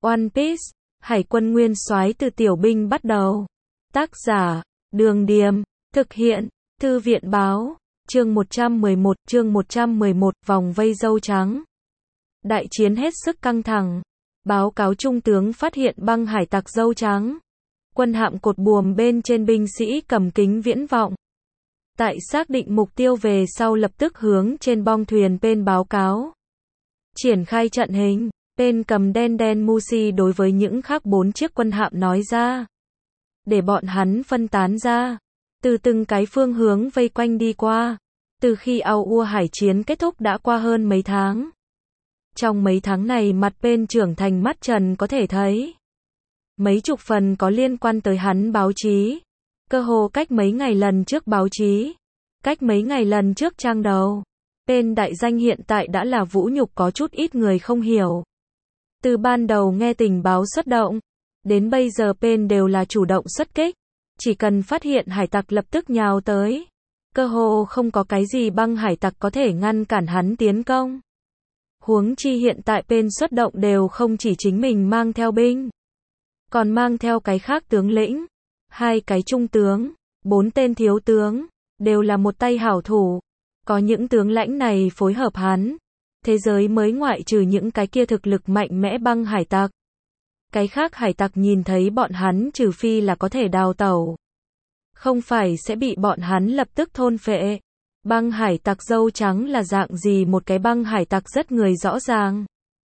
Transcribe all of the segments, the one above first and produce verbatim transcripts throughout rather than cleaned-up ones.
One Piece, Hải quân nguyên soái từ tiểu binh bắt đầu. Tác giả, Đường Điềm, thực hiện, Thư viện báo, chương một trăm mười một, chương một trăm mười một, vòng vây dâu trắng. Đại chiến hết sức căng thẳng. Báo cáo trung tướng phát hiện băng hải tặc dâu trắng. Quân hạm cột buồm bên trên binh sĩ cầm kính viễn vọng. Tại xác định mục tiêu về sau lập tức hướng trên bong thuyền bên báo cáo. Triển khai trận hình, bên cầm đen đen Mushi đối với những khác bốn chiếc quân hạm nói ra. Để bọn hắn phân tán ra, từ từng cái phương hướng vây quanh đi qua. Từ khi Ao Ua hải chiến kết thúc đã qua hơn mấy tháng. Trong mấy tháng này mặt bên trưởng thành mắt trần có thể thấy. Mấy chục phần có liên quan tới hắn báo chí. Cơ hồ cách mấy ngày lần trước báo chí. Cách mấy ngày lần trước trang đầu. Tên đại danh hiện tại đã là vũ nhục có chút ít người không hiểu. Từ ban đầu nghe tình báo xuất động, đến bây giờ tên đều là chủ động xuất kích. Chỉ cần phát hiện hải tặc lập tức nhào tới. Cơ hồ không có cái gì băng hải tặc có thể ngăn cản hắn tiến công. Huống chi hiện tại bên xuất động đều không chỉ chính mình mang theo binh, còn mang theo cái khác tướng lĩnh, hai cái trung tướng, bốn tên thiếu tướng, đều là một tay hảo thủ. Có những tướng lãnh này phối hợp hắn, thế giới mới ngoại trừ những cái kia thực lực mạnh mẽ băng hải tặc. Cái khác hải tặc nhìn thấy bọn hắn trừ phi là có thể đào tẩu. Không phải sẽ bị bọn hắn lập tức thôn phệ. Băng hải tặc dâu trắng là dạng gì một cái băng hải tặc rất người rõ ràng.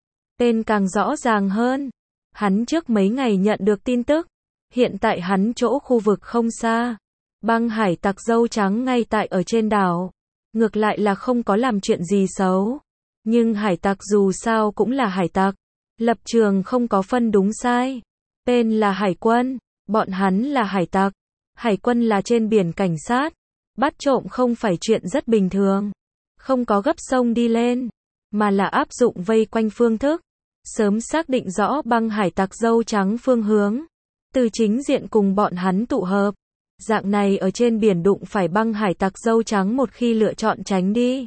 Tên càng rõ ràng hơn. Hắn trước mấy ngày nhận được tin tức. Hiện tại hắn chỗ khu vực không xa. Băng hải tặc dâu trắng ngay tại ở trên đảo. Ngược lại là không có làm chuyện gì xấu. Nhưng hải tặc dù sao cũng là hải tặc. Lập trường không có phân đúng sai. Tên là hải quân. Bọn hắn là hải tặc. Hải quân là trên biển cảnh sát. Bắt trộm không phải chuyện rất bình thường. Không có gấp sông đi lên. Mà là áp dụng vây quanh phương thức. Sớm xác định rõ băng hải tặc dâu trắng phương hướng. Từ chính diện cùng bọn hắn tụ hợp. Dạng này ở trên biển đụng phải băng hải tặc dâu trắng một khi lựa chọn tránh đi.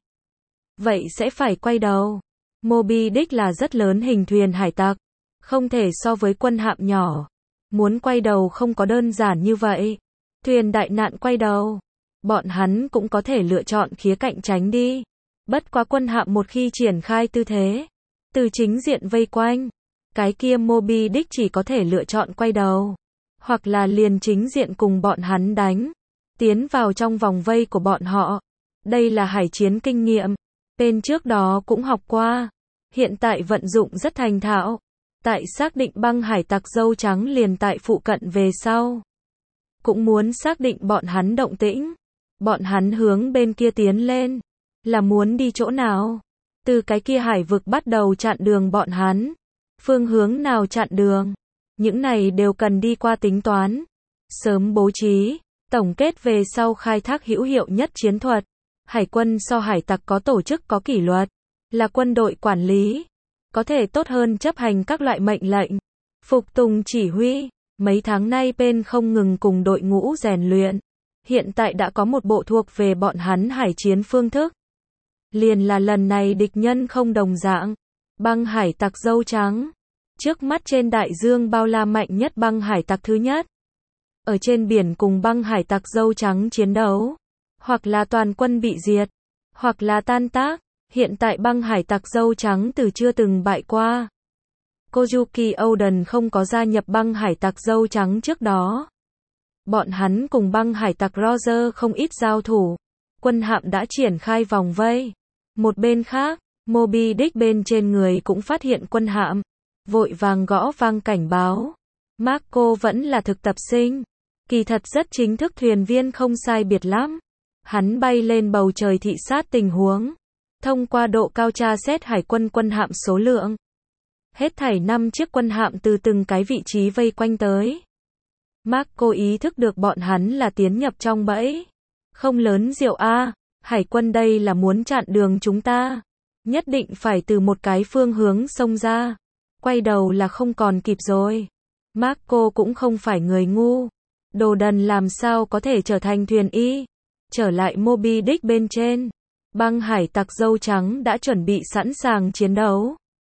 Vậy sẽ phải quay đầu. Moby Dick là rất lớn hình thuyền hải tặc. Không thể so với quân hạm nhỏ. Muốn quay đầu không có đơn giản như vậy. Thuyền đại nạn quay đầu. Bọn hắn cũng có thể lựa chọn khía cạnh tránh đi. Bất quá quân hạm một khi triển khai tư thế. Từ chính diện vây quanh. Cái kia Moby Dick chỉ có thể lựa chọn quay đầu. Hoặc là liền chính diện cùng bọn hắn đánh. Tiến vào trong vòng vây của bọn họ. Đây là hải chiến kinh nghiệm. Bên trước đó cũng học qua. Hiện tại vận dụng rất thành thạo. Tại xác định băng hải tặc dâu trắng liền tại phụ cận về sau. Cũng muốn xác định bọn hắn động tĩnh. Bọn hắn hướng bên kia tiến lên. Là muốn đi chỗ nào? Từ cái kia hải vực bắt đầu chặn đường bọn hắn. Phương hướng nào chặn đường? Những này đều cần đi qua tính toán. Sớm bố trí. Tổng kết về sau khai thác hữu hiệu nhất chiến thuật. Hải quân so hải tặc có tổ chức có kỷ luật. Là quân đội quản lý. Có thể tốt hơn chấp hành các loại mệnh lệnh. Phục tùng chỉ huy. Mấy tháng nay bên không ngừng cùng đội ngũ rèn luyện. Hiện tại đã có một bộ thuộc về bọn hắn hải chiến phương thức. Liền là lần này địch nhân không đồng dạng. Băng hải tặc dâu trắng. Trước mắt trên đại dương bao la mạnh nhất băng hải tặc thứ nhất. Ở trên biển cùng băng hải tặc dâu trắng chiến đấu. Hoặc là toàn quân bị diệt. Hoặc là tan tác. Hiện tại băng hải tặc dâu trắng từ chưa từng bại qua. Kozuki Oden không có gia nhập băng hải tặc dâu trắng trước đó. Bọn hắn cùng băng hải tặc Roger không ít giao thủ. Quân hạm đã triển khai vòng vây. Một bên khác, Moby Dick bên trên người cũng phát hiện quân hạm. Vội vàng gõ vang cảnh báo. Marco vẫn là thực tập sinh. Kỳ thật rất chính thức thuyền viên không sai biệt lắm. Hắn bay lên bầu trời thị sát tình huống. Thông qua độ cao tra xét hải quân quân hạm số lượng. Hết thảy năm chiếc quân hạm từ từng cái vị trí vây quanh tới. Marco ý thức được bọn hắn là tiến nhập trong bẫy. Không lớn rượu a, hải quân đây là muốn chặn đường chúng ta. Nhất định phải từ một cái phương hướng xông ra. Quay đầu là không còn kịp rồi. Marco cũng không phải người ngu. Đồ đần làm sao có thể trở thành thuyền y. Trở lại Moby Dick bên trên. Băng hải tặc dâu trắng đã chuẩn bị sẵn sàng chiến đấu.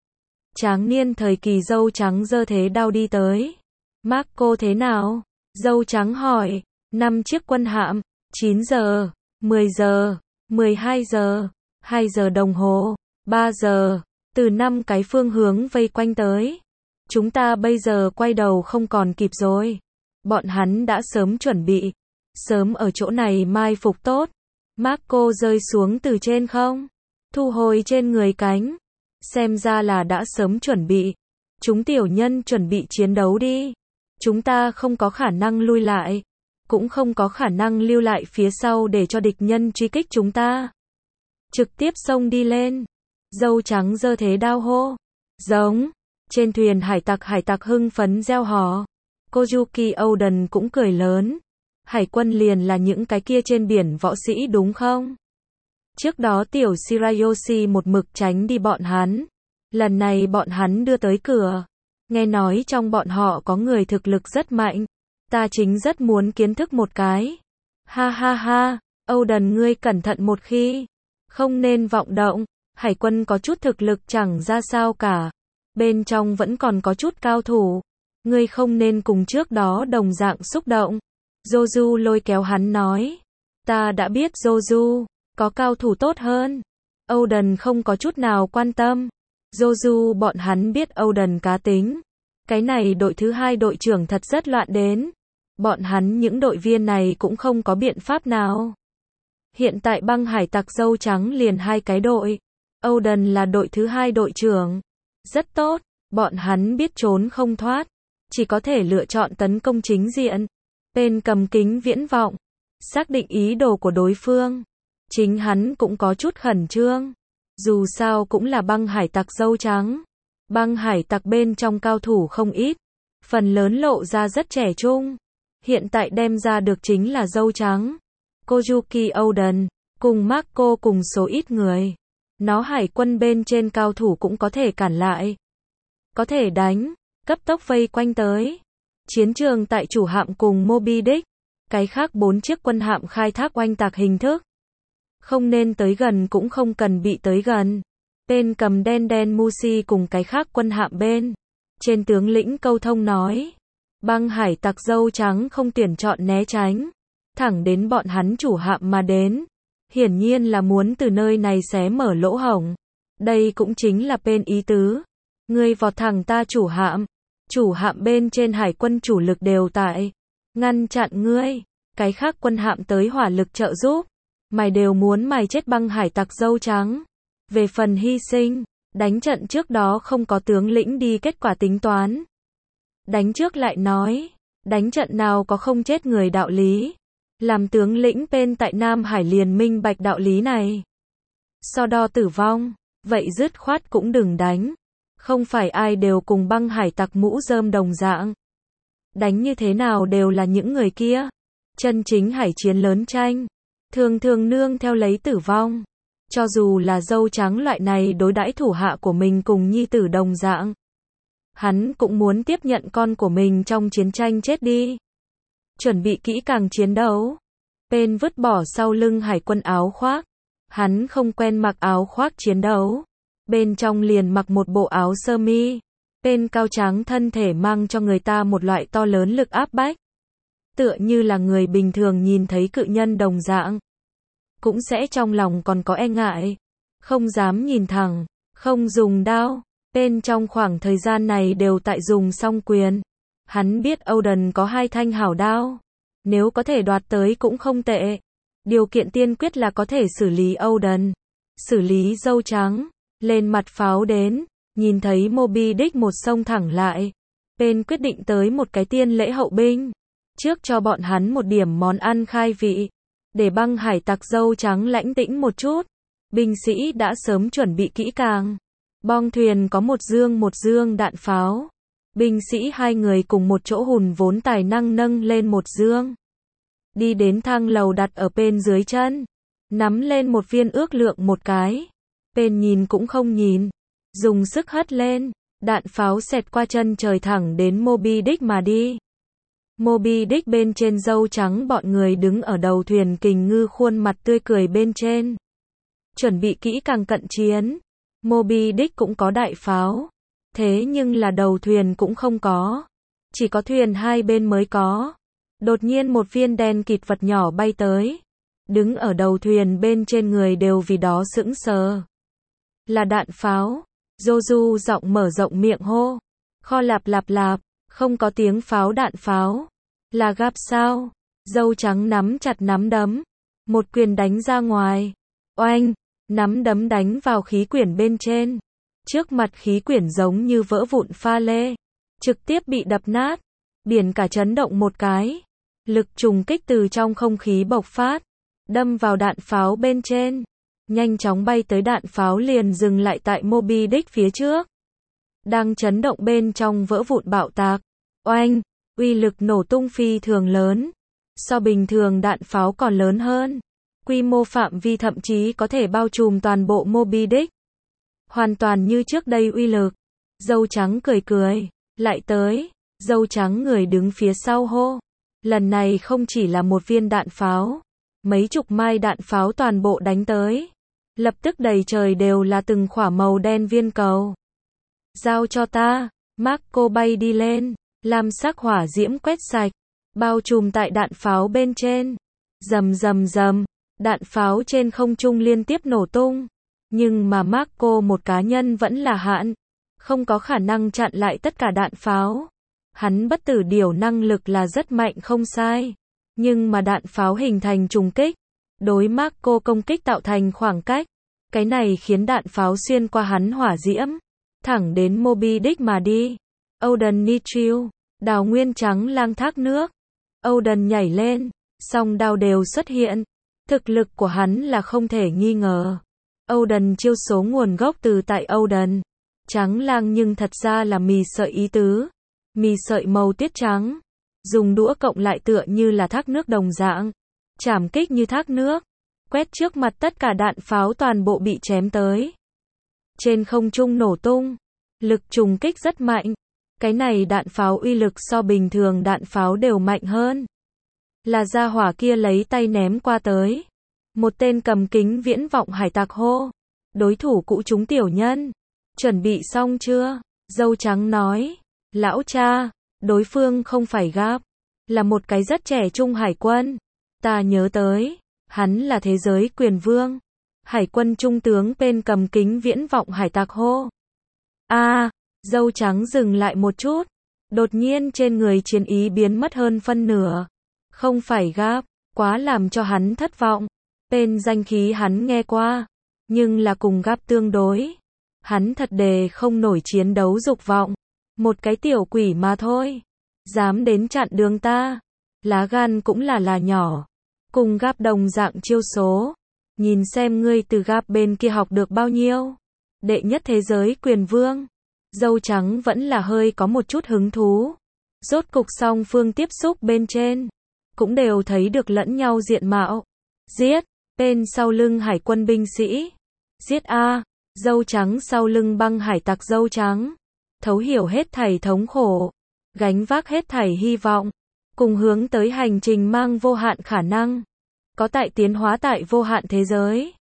Tráng niên thời kỳ dâu trắng giơ thế đao đi tới. Marco thế nào? Dâu trắng hỏi. Năm chiếc quân hạm, chín giờ, mười giờ, mười hai giờ, hai giờ đồng hồ, ba giờ, từ năm cái phương hướng vây quanh tới. Chúng ta bây giờ quay đầu không còn kịp rồi. Bọn hắn đã sớm chuẩn bị, sớm ở chỗ này mai phục tốt. Marco rơi xuống từ trên không, thu hồi trên người cánh. Xem ra là đã sớm chuẩn bị. Chúng tiểu nhân chuẩn bị chiến đấu đi. Chúng ta không có khả năng lui lại, cũng không có khả năng lưu lại phía sau để cho địch nhân truy kích chúng ta. Trực tiếp xông đi lên. Dâu trắng giơ thế đao hô. Giống. Trên thuyền hải tặc hải tặc hưng phấn reo hò. Kozuki Oden cũng cười lớn. Hải quân liền là những cái kia trên biển võ sĩ đúng không? Trước đó tiểu Shirayoshi một mực tránh đi bọn hắn. Lần này bọn hắn đưa tới cửa. Nghe nói trong bọn họ có người thực lực rất mạnh. Ta chính rất muốn kiến thức một cái. Ha ha ha, Oden ngươi cẩn thận một khi. Không nên vọng động. Hải quân có chút thực lực chẳng ra sao cả. Bên trong vẫn còn có chút cao thủ. Ngươi không nên cùng trước đó đồng dạng xúc động. Joju lôi kéo hắn nói. Ta đã biết Joju có cao thủ tốt hơn. Oden không có chút nào quan tâm. Joju bọn hắn biết Oden cá tính. Cái này đội thứ hai đội trưởng thật rất loạn đến. Bọn hắn những đội viên này cũng không có biện pháp nào. Hiện tại băng hải tặc dâu trắng liền hai cái đội. Oden là đội thứ hai đội trưởng. Rất tốt, bọn hắn biết trốn không thoát. Chỉ có thể lựa chọn tấn công chính diện. Tên cầm kính viễn vọng. Xác định ý đồ của đối phương. Chính hắn cũng có chút khẩn trương. Dù sao cũng là băng hải tặc dâu trắng. Băng hải tặc bên trong cao thủ không ít. Phần lớn lộ ra rất trẻ trung. Hiện tại đem ra được chính là dâu trắng. Kozuki Oden, cùng Marco cùng số ít người. Nó hải quân bên trên cao thủ cũng có thể cản lại. Có thể đánh, cấp tốc vây quanh tới. Chiến trường tại chủ hạm cùng Moby Dick. Cái khác bốn chiếc quân hạm khai thác oanh tạc hình thức. Không nên tới gần cũng không cần bị tới gần. Tên cầm đen đen Mushi cùng cái khác quân hạm bên. Trên tướng lĩnh câu thông nói. Băng hải tặc dâu trắng không tuyển chọn né tránh. Thẳng đến bọn hắn chủ hạm mà đến. Hiển nhiên là muốn từ nơi này xé mở lỗ hổng. Đây cũng chính là bên ý tứ. Ngươi vọt thẳng ta chủ hạm. Chủ hạm bên trên hải quân chủ lực đều tại. Ngăn chặn ngươi. Cái khác quân hạm tới hỏa lực trợ giúp. Mày đều muốn mày chết băng hải tặc dâu trắng. Về phần hy sinh, đánh trận trước đó không có tướng lĩnh đi kết quả tính toán. Đánh trước lại nói, đánh trận nào có không chết người đạo lý. Làm tướng lĩnh bên tại Nam Hải liền minh bạch đạo lý này. So đo tử vong, vậy dứt khoát cũng đừng đánh. Không phải ai đều cùng băng hải tặc mũ rơm đồng dạng. Đánh như thế nào đều là những người kia. Chân chính hải chiến lớn tranh, thường thường nương theo lấy tử vong. Cho dù là dâu trắng loại này đối đãi thủ hạ của mình cùng nhi tử đồng dạng. Hắn cũng muốn tiếp nhận con của mình trong chiến tranh chết đi. Chuẩn bị kỹ càng chiến đấu. Pen vứt bỏ sau lưng hải quân áo khoác. Hắn không quen mặc áo khoác chiến đấu. Bên trong liền mặc một bộ áo sơ mi. Pen cao tráng thân thể mang cho người ta một loại to lớn lực áp bách. Tựa như là người bình thường nhìn thấy cự nhân đồng dạng. Cũng sẽ trong lòng còn có e ngại. Không dám nhìn thẳng. Không dùng đao. Pen trong khoảng thời gian này đều tại dùng song quyền. Hắn biết Oden có hai thanh hảo đao. Nếu có thể đoạt tới cũng không tệ. Điều kiện tiên quyết là có thể xử lý Oden. Xử lý dâu trắng. Lên mặt pháo đến. Nhìn thấy Moby Dick một sông thẳng lại. Pen quyết định tới một cái tiên lễ hậu binh. Trước cho bọn hắn một điểm món ăn khai vị. Để băng hải tặc dâu trắng lãnh tĩnh một chút. Binh sĩ đã sớm chuẩn bị kỹ càng. Bong thuyền có một dương một dương đạn pháo. Binh sĩ hai người cùng một chỗ hùn vốn tài năng nâng lên một dương. Đi đến thang lầu đặt ở bên dưới chân. Nắm lên một viên ước lượng một cái. Bên nhìn cũng không nhìn. Dùng sức hất lên. Đạn pháo xẹt qua chân trời thẳng đến Moby Dick mà đi. Moby Dick bên trên dâu trắng bọn người đứng ở đầu thuyền kình ngư khuôn mặt tươi cười bên trên. Chuẩn bị kỹ càng cận chiến. Moby Dick cũng có đại pháo. Thế nhưng là đầu thuyền cũng không có. Chỉ có thuyền hai bên mới có. Đột nhiên một viên đen kịt vật nhỏ bay tới. Đứng ở đầu thuyền bên trên người đều vì đó sững sờ. Là đạn pháo. Joju giọng mở rộng miệng hô. Kho lạp lạp lạp, không có tiếng pháo đạn pháo. Là gáp sao? Dâu trắng nắm chặt nắm đấm. Một quyền đánh ra ngoài. Oanh, nắm đấm đánh vào khí quyển bên trên. Trước mặt khí quyển giống như vỡ vụn pha lê. Trực tiếp bị đập nát. Biển cả chấn động một cái. Lực trùng kích từ trong không khí bộc phát. Đâm vào đạn pháo bên trên. Nhanh chóng bay tới đạn pháo liền dừng lại tại Moby Dick phía trước. Đang chấn động bên trong vỡ vụn bạo tạc. Oanh, uy lực nổ tung phi thường lớn. So bình thường đạn pháo còn lớn hơn. Quy mô phạm vi thậm chí có thể bao trùm toàn bộ Moby Dick. Hoàn toàn như trước đây uy lực. Dâu trắng cười cười. Lại tới. Dâu trắng người đứng phía sau hô. Lần này không chỉ là một viên đạn pháo. Mấy chục mai đạn pháo toàn bộ đánh tới. Lập tức đầy trời đều là từng khỏa màu đen viên cầu. Giao cho ta. Marco bay đi lên. Lam sắc hỏa diễm quét sạch. Bao trùm tại đạn pháo bên trên. Rầm rầm rầm. Đạn pháo trên không trung liên tiếp nổ tung. Nhưng mà Marco một cá nhân vẫn là hạn. Không có khả năng chặn lại tất cả đạn pháo. Hắn bất tử điểu năng lực là rất mạnh không sai. Nhưng mà đạn pháo hình thành trùng kích. Đối Marco công kích tạo thành khoảng cách. Cái này khiến đạn pháo xuyên qua hắn hỏa diễm. Thẳng đến Moby Dick mà đi. Odin Nitril. Đào nguyên trắng lang thác nước. Odin nhảy lên. Song đao đều xuất hiện. Thực lực của hắn là không thể nghi ngờ. Odin chiêu số nguồn gốc từ tại Odin. Trắng lang nhưng thật ra là mì sợi ý tứ. Mì sợi màu tiết trắng. Dùng đũa cộng lại tựa như là thác nước đồng dạng. Chảm kích như thác nước. Quét trước mặt tất cả đạn pháo toàn bộ bị chém tới. Trên không trung nổ tung. Lực trùng kích rất mạnh. Cái này đạn pháo uy lực so bình thường đạn pháo đều mạnh hơn. Là gia hỏa kia lấy tay ném qua tới. Một tên cầm kính viễn vọng hải tặc hô. Đối thủ cũ chúng tiểu nhân. Chuẩn bị xong chưa? Dâu trắng nói. Lão cha, đối phương không phải Gap. Là một cái rất trẻ trung hải quân. Ta nhớ tới. Hắn là thế giới quyền vương. Hải quân trung tướng bên cầm kính viễn vọng hải tặc hô. A, à, dâu trắng dừng lại một chút. Đột nhiên trên người chiến ý biến mất hơn phân nửa. Không phải Gap, quá làm cho hắn thất vọng. Tên danh khí hắn nghe qua. Nhưng là cùng Gap tương đối. Hắn thật đề không nổi chiến đấu dục vọng. Một cái tiểu quỷ mà thôi. Dám đến chặn đường ta. Lá gan cũng là là nhỏ. Cùng Gap đồng dạng chiêu số. Nhìn xem ngươi từ Gap bên kia học được bao nhiêu. Đệ nhất thế giới quyền vương. Dâu trắng vẫn là hơi có một chút hứng thú. Rốt cục song phương tiếp xúc bên trên. Cũng đều thấy được lẫn nhau diện mạo. Giết. Bên sau lưng hải quân binh sĩ. Giết A. Dâu trắng sau lưng băng hải tặc dâu trắng. Thấu hiểu hết thảy thống khổ. Gánh vác hết thảy hy vọng. Cùng hướng tới hành trình mang vô hạn khả năng. Có tại tiến hóa tại vô hạn thế giới.